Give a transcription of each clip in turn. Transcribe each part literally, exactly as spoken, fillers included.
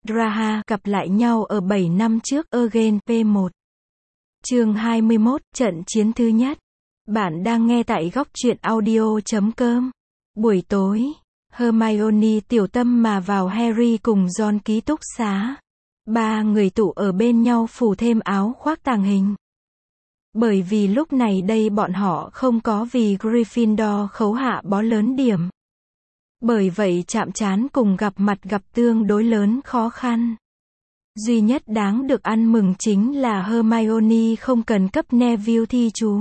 Draha gặp lại nhau ở bảy năm trước Again P một. Chương hai mươi mốt, trận chiến thứ nhất. Bạn đang nghe tại góc truyện audio chấm com. Buổi tối, Hermione tiểu tâm mà vào Harry cùng Ron ký túc xá. Ba người tụ ở bên nhau phủ thêm áo khoác tàng hình. Bởi vì lúc này đây bọn họ không có vì Gryffindor khấu hạ bó lớn điểm. Bởi vậy chạm trán cùng gặp mặt gặp tương đối lớn khó khăn. Duy nhất đáng được ăn mừng chính là Hermione không cần cấp Neville thi chú.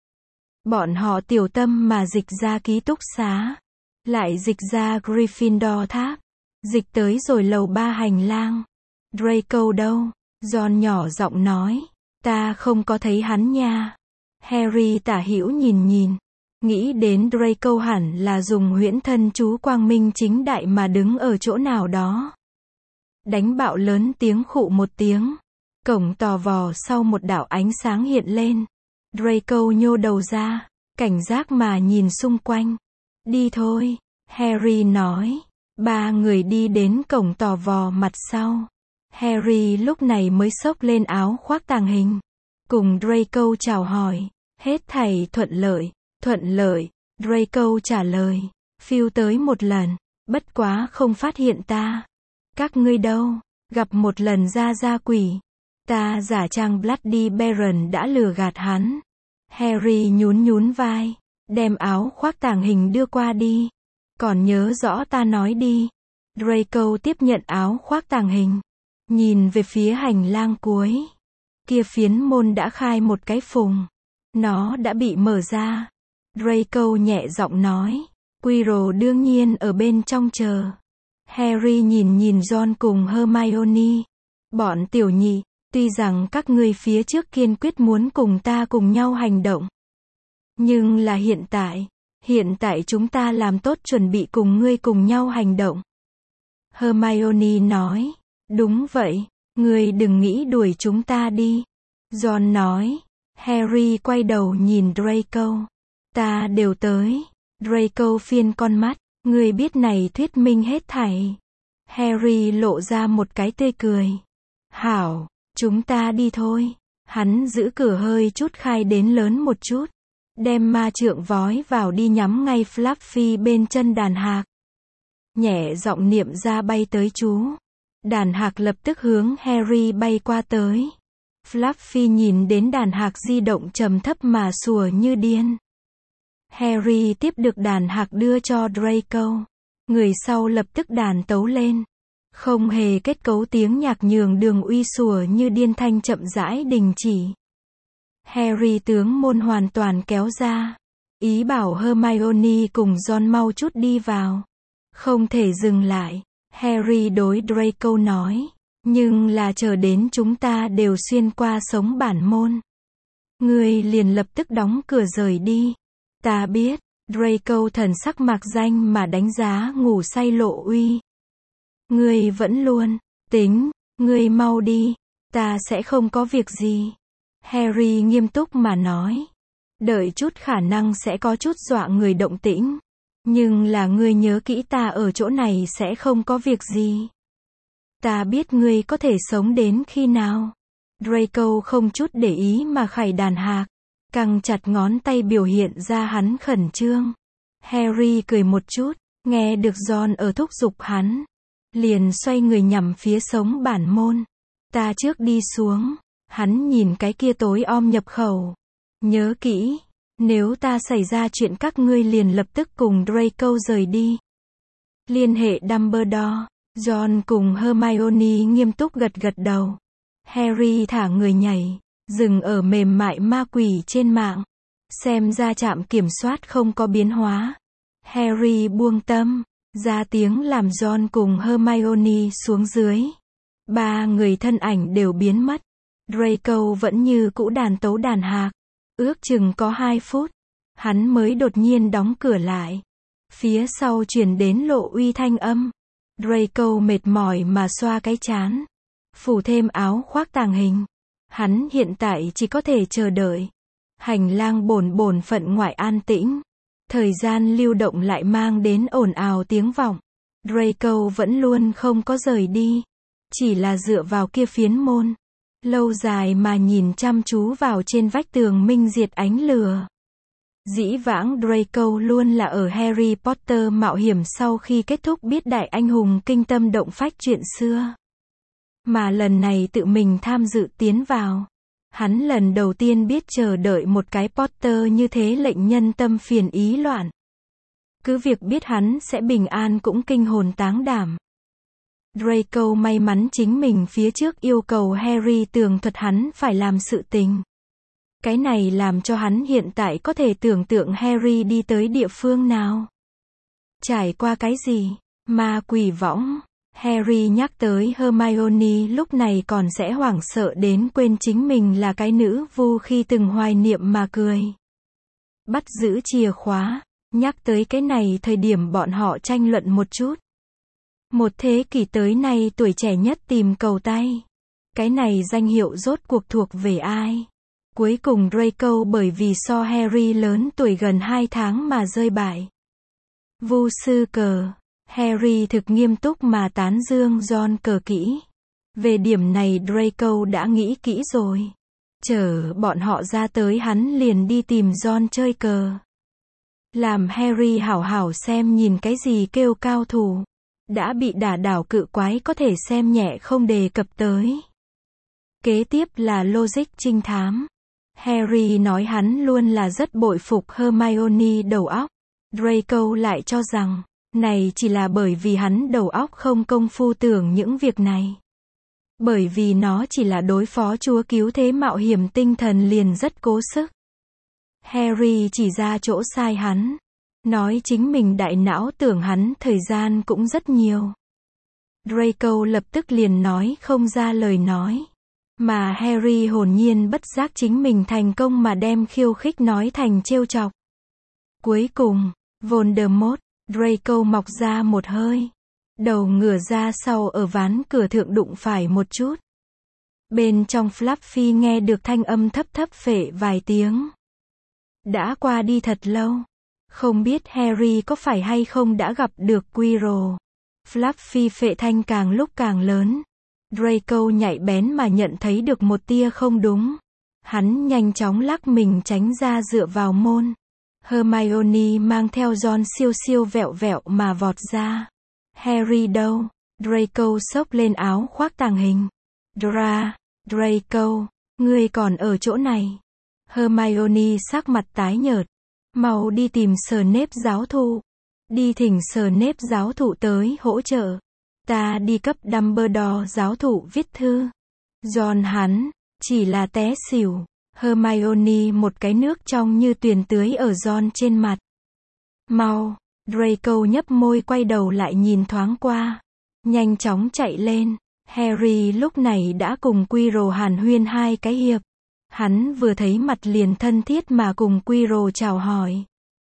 Bọn họ tiểu tâm mà dịch ra ký túc xá. Lại dịch ra Gryffindor tháp. Dịch tới rồi lầu ba hành lang. Draco đâu? Ron nhỏ giọng nói. Ta không có thấy hắn nha. Harry tả hữu nhìn nhìn. Nghĩ đến Draco hẳn là dùng huyễn thân chú quang minh chính đại mà đứng ở chỗ nào đó. Đánh bạo lớn tiếng khụ một tiếng. Cổng tò vò sau một đạo ánh sáng hiện lên. Draco nhô đầu ra, cảnh giác mà nhìn xung quanh. Đi thôi, Harry nói. Ba người đi đến cổng tò vò mặt sau. Harry lúc này mới xốc lên áo khoác tàng hình. Cùng Draco chào hỏi. Hết thảy thuận lợi. Thuận lợi, Draco trả lời. Phiêu tới một lần, bất quá không phát hiện ta. Các ngươi đâu? Gặp một lần ra ra quỷ. Ta giả trang Bloody Baron đã lừa gạt hắn. Harry nhún nhún vai, đem áo khoác tàng hình đưa qua đi. Còn nhớ rõ ta nói đi. Draco tiếp nhận áo khoác tàng hình. Nhìn về phía hành lang cuối. Kia phiến môn đã khai một cái phùng. Nó đã bị mở ra. Draco nhẹ giọng nói. Quirrell đương nhiên ở bên trong chờ. Harry nhìn nhìn Ron cùng Hermione. Bọn tiểu nhị, tuy rằng các ngươi phía trước kiên quyết muốn cùng ta cùng nhau hành động. Nhưng là hiện tại, hiện tại chúng ta làm tốt chuẩn bị cùng ngươi cùng nhau hành động. Hermione nói. Đúng vậy, ngươi đừng nghĩ đuổi chúng ta đi. Ron nói. Harry quay đầu nhìn Draco. Ta đều tới. Draco phiên con mắt. Ngươi biết này thuyết minh hết thảy. Harry lộ ra một cái tươi cười. Hảo, chúng ta đi thôi. Hắn giữ cửa hơi chút khai đến lớn một chút. Đem ma trượng vói vào đi nhắm ngay Fluffy bên chân đàn hạc. Nhẹ giọng niệm ra bay tới chú. Đàn hạc lập tức hướng Harry bay qua tới. Fluffy nhìn đến đàn hạc di động trầm thấp mà sủa như điên. Harry tiếp được đàn hạc đưa cho Draco. Người sau lập tức đàn tấu lên. Không hề kết cấu tiếng nhạc nhường đường uy sủa như điên thanh chậm rãi đình chỉ. Harry tướng môn hoàn toàn kéo ra. Ý bảo Hermione cùng Ron mau chút đi vào. Không thể dừng lại. Harry đối Draco nói. Nhưng là chờ đến chúng ta đều xuyên qua sống bản môn. Ngươi liền lập tức đóng cửa rời đi. Ta biết. Draco thần sắc mạc danh mà đánh giá ngủ say Lộ Uy. Ngươi vẫn luôn. Tính. Ngươi mau đi. Ta sẽ không có việc gì. Harry nghiêm túc mà nói. Đợi chút khả năng sẽ có chút dọa người động tĩnh. Nhưng là ngươi nhớ kỹ ta ở chỗ này sẽ không có việc gì. Ta biết ngươi có thể sống đến khi nào. Draco không chút để ý mà khải đàn hạc. Căng chặt ngón tay biểu hiện ra hắn khẩn trương. Harry cười một chút. Nghe được Ron ở thúc giục hắn. Liền xoay người nhằm phía sống bản môn. Ta trước đi xuống. Hắn nhìn cái kia tối om nhập khẩu. Nhớ kỹ. Nếu ta xảy ra chuyện các ngươi liền lập tức cùng Draco rời đi. Liên hệ Dumbledore. Ron cùng Hermione nghiêm túc gật gật đầu. Harry thả người nhảy. Dừng ở mềm mại ma quỷ trên mạng. Xem ra trạm kiểm soát không có biến hóa. Harry buông tâm. Ra tiếng làm Ron cùng Hermione xuống dưới. Ba người thân ảnh đều biến mất. Draco vẫn như cũ đàn tấu đàn hạc. Ước chừng có hai phút. Hắn mới đột nhiên đóng cửa lại. Phía sau truyền đến Lộ Uy thanh âm. Draco mệt mỏi mà xoa cái trán. Phủ thêm áo khoác tàng hình. Hắn hiện tại chỉ có thể chờ đợi. Hành lang bổn bổn phận ngoại an tĩnh. Thời gian lưu động lại mang đến ồn ào tiếng vọng. Draco vẫn luôn không có rời đi. Chỉ là dựa vào kia phiến môn. Lâu dài mà nhìn chăm chú vào trên vách tường minh diệt ánh lửa. Dĩ vãng Draco luôn là ở Harry Potter mạo hiểm sau khi kết thúc biết đại anh hùng kinh tâm động phách chuyện xưa. Mà lần này tự mình tham dự tiến vào. Hắn lần đầu tiên biết chờ đợi một cái Potter như thế lệnh nhân tâm phiền ý loạn. Cứ việc biết hắn sẽ bình an cũng kinh hồn táng đảm. Draco may mắn chính mình phía trước yêu cầu Harry tường thuật hắn phải làm sự tình. Cái này làm cho hắn hiện tại có thể tưởng tượng Harry đi tới địa phương nào. Trải qua cái gì? Ma quỷ võng. Harry nhắc tới Hermione lúc này còn sẽ hoảng sợ đến quên chính mình là cái nữ vu khi từng hoài niệm mà cười. Bắt giữ chìa khóa. Nhắc tới cái này thời điểm bọn họ tranh luận một chút. Một thế kỷ tới nay tuổi trẻ nhất tìm cầu tay. Cái này danh hiệu rốt cuộc thuộc về ai? Cuối cùng Draco bởi vì so Harry lớn tuổi gần hai tháng mà rơi bại. Vu sư cờ. Harry thực nghiêm túc mà tán dương Ron cờ kỹ. Về điểm này Draco đã nghĩ kỹ rồi. Chờ bọn họ ra tới hắn liền đi tìm Ron chơi cờ. Làm Harry hảo hảo xem nhìn cái gì kêu cao thủ. Đã bị đả đảo cự quái có thể xem nhẹ không đề cập tới. Kế tiếp là logic trinh thám. Harry nói hắn luôn là rất bội phục Hermione đầu óc. Draco lại cho rằng, này chỉ là bởi vì hắn đầu óc không công phu tưởng những việc này. Bởi vì nó chỉ là đối phó chúa cứu thế mạo hiểm tinh thần liền rất cố sức. Harry chỉ ra chỗ sai hắn. Nói chính mình đại não tưởng hắn thời gian cũng rất nhiều. Draco lập tức liền nói không ra lời nói. Mà Harry hồn nhiên bất giác chính mình thành công mà đem khiêu khích nói thành trêu chọc. Cuối cùng, Voldemort, Draco mọc ra một hơi. Đầu ngửa ra sau ở ván cửa thượng đụng phải một chút. Bên trong Fluffy nghe được thanh âm thấp thấp phệ vài tiếng. Đã qua đi thật lâu. Không biết Harry có phải hay không đã gặp được Quirrell. Fluffy phệ thanh càng lúc càng lớn. Draco nhạy bén mà nhận thấy được một tia không đúng. Hắn nhanh chóng lắc mình tránh ra dựa vào môn. Hermione mang theo Ron siêu siêu vẹo vẹo mà vọt ra. Harry đâu? Draco xốc lên áo khoác tàng hình. Dra, Draco, ngươi còn ở chỗ này. Hermione sắc mặt tái nhợt. Mau đi tìm Snape giáo thụ. Đi thỉnh Snape giáo thụ tới hỗ trợ. Ta đi cấp Dumbledore giáo thụ viết thư. Ron hắn, chỉ là té xỉu. Hermione một cái nước trong như tuyền tưới ở Ron trên mặt. Mau, Draco nhấp môi quay đầu lại nhìn thoáng qua. Nhanh chóng chạy lên. Harry lúc này đã cùng Quirrell hàn huyên hai cái hiệp. Hắn vừa thấy mặt liền thân thiết mà cùng Quirrell chào hỏi.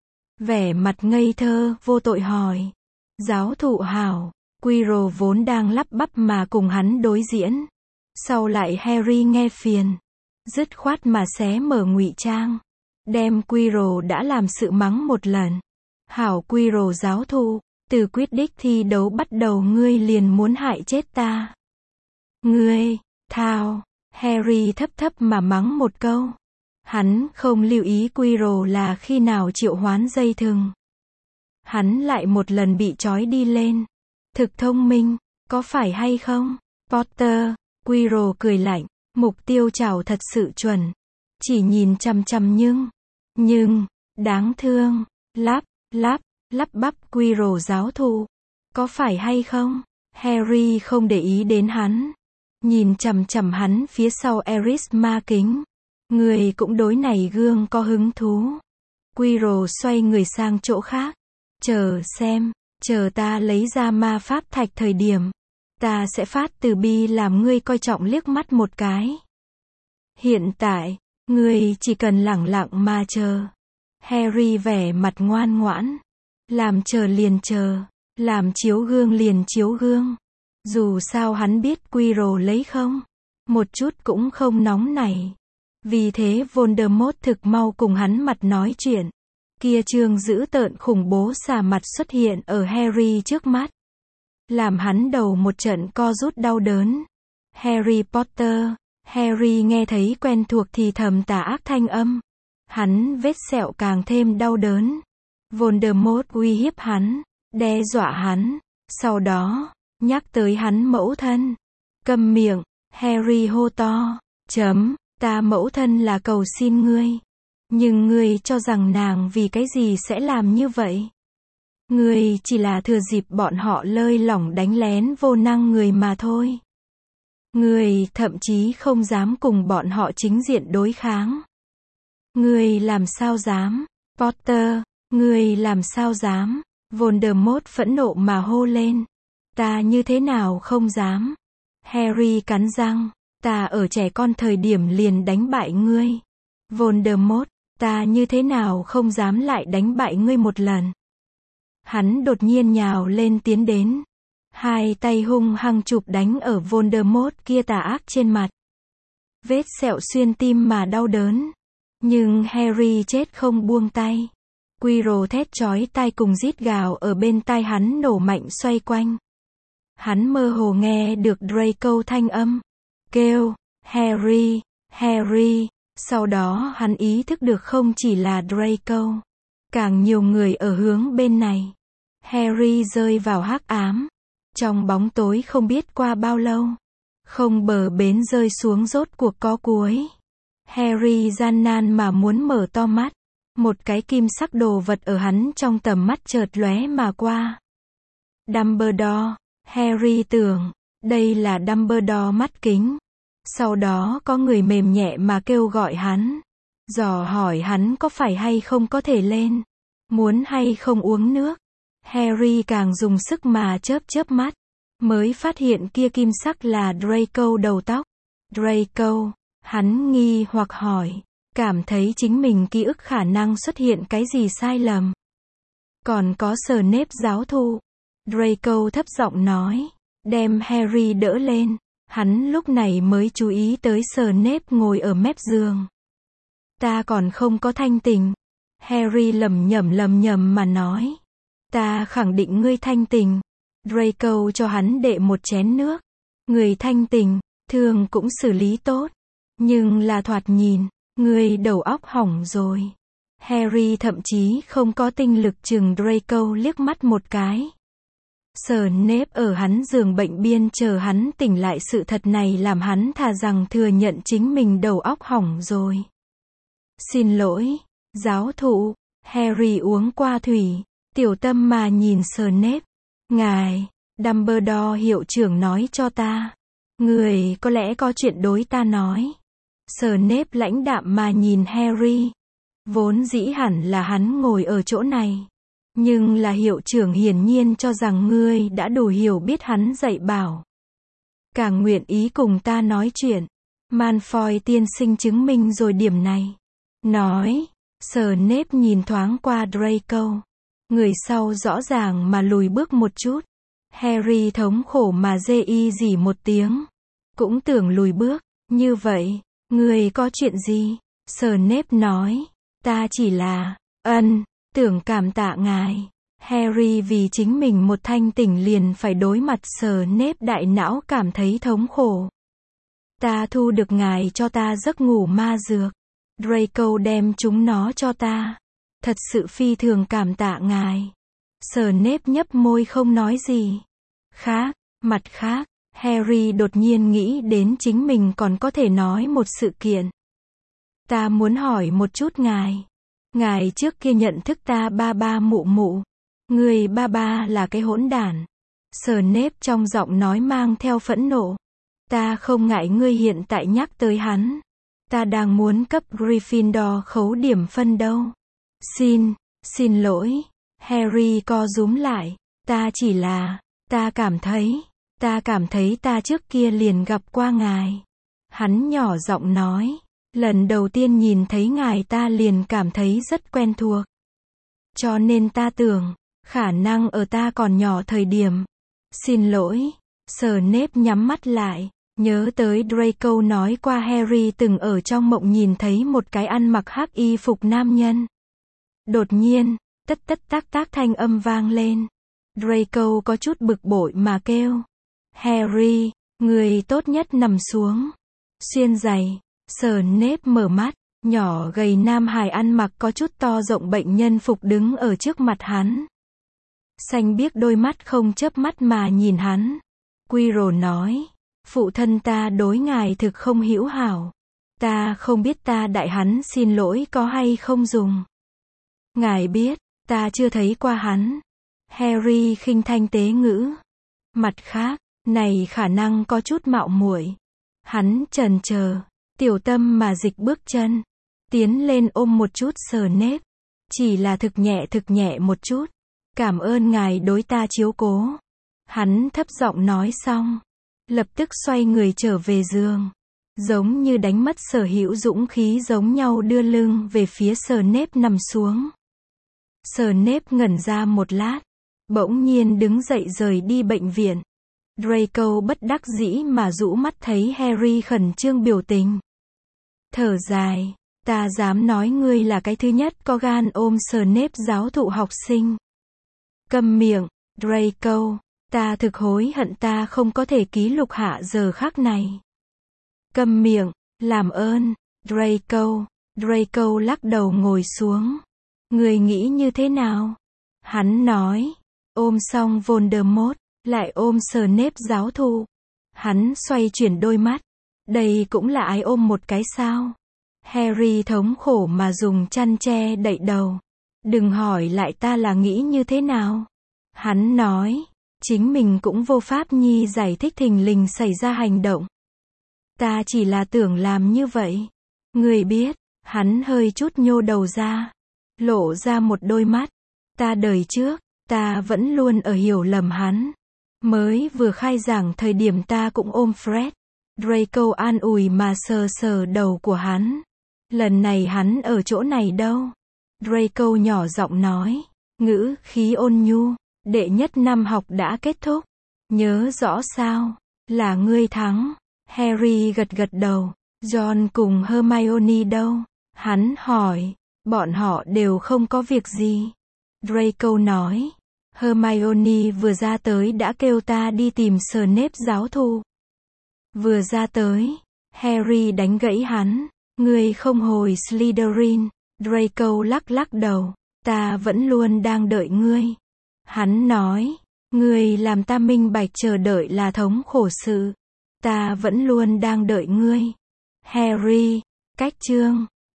Vẻ mặt ngây thơ, vô tội hỏi. Giáo thụ hảo. Quirrell vốn đang lắp bắp mà cùng hắn đối diễn. Sau lại Harry nghe phiền. Dứt khoát mà xé mở ngụy trang. Đem Quirrell đã làm sự mắng một lần. Hảo Quirrell giáo thụ, từ quyết đích thi đấu bắt đầu ngươi liền muốn hại chết ta. Ngươi, thao. Harry thấp thấp mà mắng một câu. Hắn không lưu ý Quirrell là khi nào triệu hoán dây thừng. Hắn lại một lần bị trói đi lên. Thực thông minh, có phải hay không? Potter, Quirrell cười lạnh, mục tiêu chảo thật sự chuẩn. Chỉ nhìn chằm chằm nhưng, nhưng, đáng thương, lắp, lắp, lắp bắp Quirrell giáo thụ. Có phải hay không? Harry không để ý đến hắn. Nhìn chằm chằm hắn phía sau Eris ma kính. Người cũng đối này gương có hứng thú. Quirrell xoay người sang chỗ khác. Chờ xem, chờ ta lấy ra ma pháp thạch thời điểm. Ta sẽ phát từ bi làm ngươi coi trọng liếc mắt một cái. Hiện tại, ngươi chỉ cần lẳng lặng mà chờ. Harry vẻ mặt ngoan ngoãn. Làm chờ liền chờ. Làm chiếu gương liền chiếu gương. Dù sao hắn biết Quirrell lấy không. Một chút cũng không nóng nảy. Vì thế Voldemort thực mau cùng hắn mặt nói chuyện. Kia trương dữ tợn khủng bố xà mặt xuất hiện ở Harry trước mắt. làm hắn đầu một trận co rút đau đớn. Harry Potter, Harry nghe thấy quen thuộc thì thầm tà ác thanh âm. Hắn vết sẹo càng thêm đau đớn. Voldemort uy hiếp hắn, đe dọa hắn, sau đó, nhắc tới hắn mẫu thân. Câm miệng, Harry hô to, chấm, ta mẫu thân là cầu xin ngươi. Nhưng ngươi cho rằng nàng vì cái gì sẽ làm như vậy? Ngươi chỉ là thừa dịp bọn họ lơi lỏng đánh lén vô năng người mà thôi. Ngươi thậm chí không dám cùng bọn họ chính diện đối kháng. Ngươi làm sao dám? Potter, ngươi làm sao dám? Voldemort phẫn nộ mà hô lên. Ta như thế nào không dám? Harry cắn răng, ta ở trẻ con thời điểm liền đánh bại ngươi. Voldemort, ta như thế nào không dám lại đánh bại ngươi một lần? Hắn đột nhiên nhào lên tiến đến. Hai tay hung hăng chụp đánh ở Voldemort kia tà ác trên mặt. Vết sẹo xuyên tim mà đau đớn. Nhưng Harry chết không buông tay. Quirrell thét chói tai cùng rít gào ở bên tai hắn nổ mạnh xoay quanh. Hắn mơ hồ nghe được Draco thanh âm. Kêu, Harry, Harry. Sau đó hắn ý thức được không chỉ là Draco. Càng nhiều người ở hướng bên này. Harry rơi vào hắc ám. Trong bóng tối không biết qua bao lâu. Không bờ bến rơi xuống rốt cuộc có cuối. Harry gian nan mà muốn mở to mắt. Một cái kim sắc đồ vật ở hắn trong tầm mắt chợt lóe mà qua. Dumbledore, Harry tưởng, đây là Dumbledore mắt kính. Sau đó có người mềm nhẹ mà kêu gọi hắn. Dò hỏi hắn có phải hay không có thể lên. Muốn hay không uống nước. Harry càng dùng sức mà chớp chớp mắt. Mới phát hiện kia kim sắc là Draco đầu tóc. Draco, hắn nghi hoặc hỏi. Cảm thấy chính mình ký ức khả năng xuất hiện cái gì sai lầm. Còn có Snape giáo thụ. Draco thấp giọng nói. Đem Harry đỡ lên. Hắn lúc này mới chú ý tới Snape ngồi ở mép giường. Ta còn không có thanh tỉnh. Harry lẩm nhẩm lẩm nhẩm mà nói. Ta khẳng định ngươi thanh tỉnh. Draco cho hắn đệ một chén nước. Người thanh tỉnh, thường cũng xử lý tốt. Nhưng là thoạt nhìn, ngươi đầu óc hỏng rồi. Harry thậm chí không có tinh lực chừng Draco liếc mắt một cái. Snape ở hắn giường bệnh biên chờ hắn tỉnh lại, sự thật này làm hắn thà rằng thừa nhận chính mình đầu óc hỏng rồi. Xin lỗi, giáo thụ. Harry uống qua thủy, tiểu tâm mà nhìn Snape. Ngài, Dumbledore hiệu trưởng nói cho ta. Người có lẽ có chuyện đối ta nói. Snape lãnh đạm mà nhìn Harry. Vốn dĩ hẳn là hắn ngồi ở chỗ này. Nhưng là hiệu trưởng hiển nhiên cho rằng ngươi đã đủ hiểu biết hắn dạy bảo. Càng nguyện ý cùng ta nói chuyện. Malfoy tiên sinh chứng minh rồi điểm này. Nói, Snape nhìn thoáng qua Draco. Người sau rõ ràng mà lùi bước một chút. Harry thống khổ mà rê y rỉ một tiếng. Cũng tưởng lùi bước. Như vậy, người có chuyện gì? Snape nói. Ta chỉ là, ân, tưởng cảm tạ ngài. Harry vì chính mình một thanh tỉnh liền phải đối mặt Snape, đại não cảm thấy thống khổ. Ta thu được ngài cho ta giấc ngủ ma dược. Draco đem chúng nó cho ta. Thật sự phi thường cảm tạ ngài. Snape nhấp môi không nói gì. Khác, mặt khác, Harry đột nhiên nghĩ đến chính mình còn có thể nói một sự kiện. Ta muốn hỏi một chút ngài. Ngài trước kia nhận thức ta ba ba mụ mụ. Người ba ba là cái hỗn đản. Snape trong giọng nói mang theo phẫn nộ. Ta không ngại ngươi hiện tại nhắc tới hắn. Ta đang muốn cấp Gryffindor khấu điểm phân đâu. Xin, xin lỗi. Harry co rúm lại. Ta chỉ là, ta cảm thấy, ta cảm thấy ta trước kia liền gặp qua ngài. Hắn nhỏ giọng nói. Lần đầu tiên nhìn thấy ngài ta liền cảm thấy rất quen thuộc. Cho nên ta tưởng, khả năng ở ta còn nhỏ thời điểm. Xin lỗi. Snape nhắm mắt lại. Nhớ tới Draco nói qua Harry từng ở trong mộng nhìn thấy một cái ăn mặc hắc y phục nam nhân. Đột nhiên, tất tất tác tác thanh âm vang lên. Draco có chút bực bội mà kêu. Harry, người tốt nhất nằm xuống. Xuyên giày. Snape mở mắt. Nhỏ gầy nam hài ăn mặc có chút to rộng bệnh nhân phục đứng ở trước mặt hắn. Xanh biếc đôi mắt không chớp mắt mà nhìn hắn. Quirrell nói. Phụ thân ta đối ngài thực không hữu hảo. Ta không biết ta đại hắn xin lỗi có hay không dùng. Ngài biết, ta chưa thấy qua hắn. Harry khinh thanh tế ngữ. Mặt khác, này khả năng có chút mạo muội. Hắn chần chờ, tiểu tâm mà dịch bước chân. Tiến lên ôm một chút Snape. Chỉ là thực nhẹ thực nhẹ một chút. Cảm ơn ngài đối ta chiếu cố. Hắn thấp giọng nói xong. Lập tức xoay người trở về giường. Giống như đánh mất sở hữu dũng khí giống nhau đưa lưng về phía Snape nằm xuống. Snape ngẩn ra một lát. Bỗng nhiên đứng dậy rời đi bệnh viện. Draco bất đắc dĩ mà rũ mắt thấy Harry khẩn trương biểu tình. Thở dài. Ta dám nói ngươi là cái thứ nhất có gan ôm Snape giáo thụ học sinh. Câm miệng, Draco. Ta thực hối hận ta không có thể ký lục hạ giờ khắc này. Câm miệng, làm ơn, Draco. Draco lắc đầu ngồi xuống. Người nghĩ như thế nào? Hắn nói. Ôm xong Voldemort, lại ôm Snape giáo thụ. Hắn xoay chuyển đôi mắt. Đây cũng là ai ôm một cái sao? Harry thống khổ mà dùng chăn che đậy đầu. Đừng hỏi lại ta là nghĩ như thế nào. Hắn nói. Chính mình cũng vô pháp nhi giải thích thình lình xảy ra hành động. Ta chỉ là tưởng làm như vậy. Người biết, hắn hơi chút nhô đầu ra. Lộ ra một đôi mắt. Ta đời trước, ta vẫn luôn ở hiểu lầm hắn. Mới vừa khai giảng thời điểm ta cũng ôm Fred. Draco an ủi mà sờ sờ đầu của hắn. Lần này hắn ở chỗ này đâu? Draco nhỏ giọng nói. Ngữ khí ôn nhu. Đệ nhất năm học đã kết thúc. Nhớ rõ sao? Là ngươi thắng. Harry gật gật đầu. John cùng Hermione đâu? Hắn hỏi. Bọn họ đều không có việc gì. Draco nói. Hermione vừa ra tới đã kêu ta đi tìm Snape giáo thụ. Vừa ra tới. Harry đánh gãy hắn. Ngươi không hồi Slytherin. Draco lắc lắc đầu. Ta vẫn luôn đang đợi ngươi. Hắn nói. Ngươi làm ta minh bạch chờ đợi là thống khổ sự. Ta vẫn luôn đang đợi ngươi. Harry. Cách chương.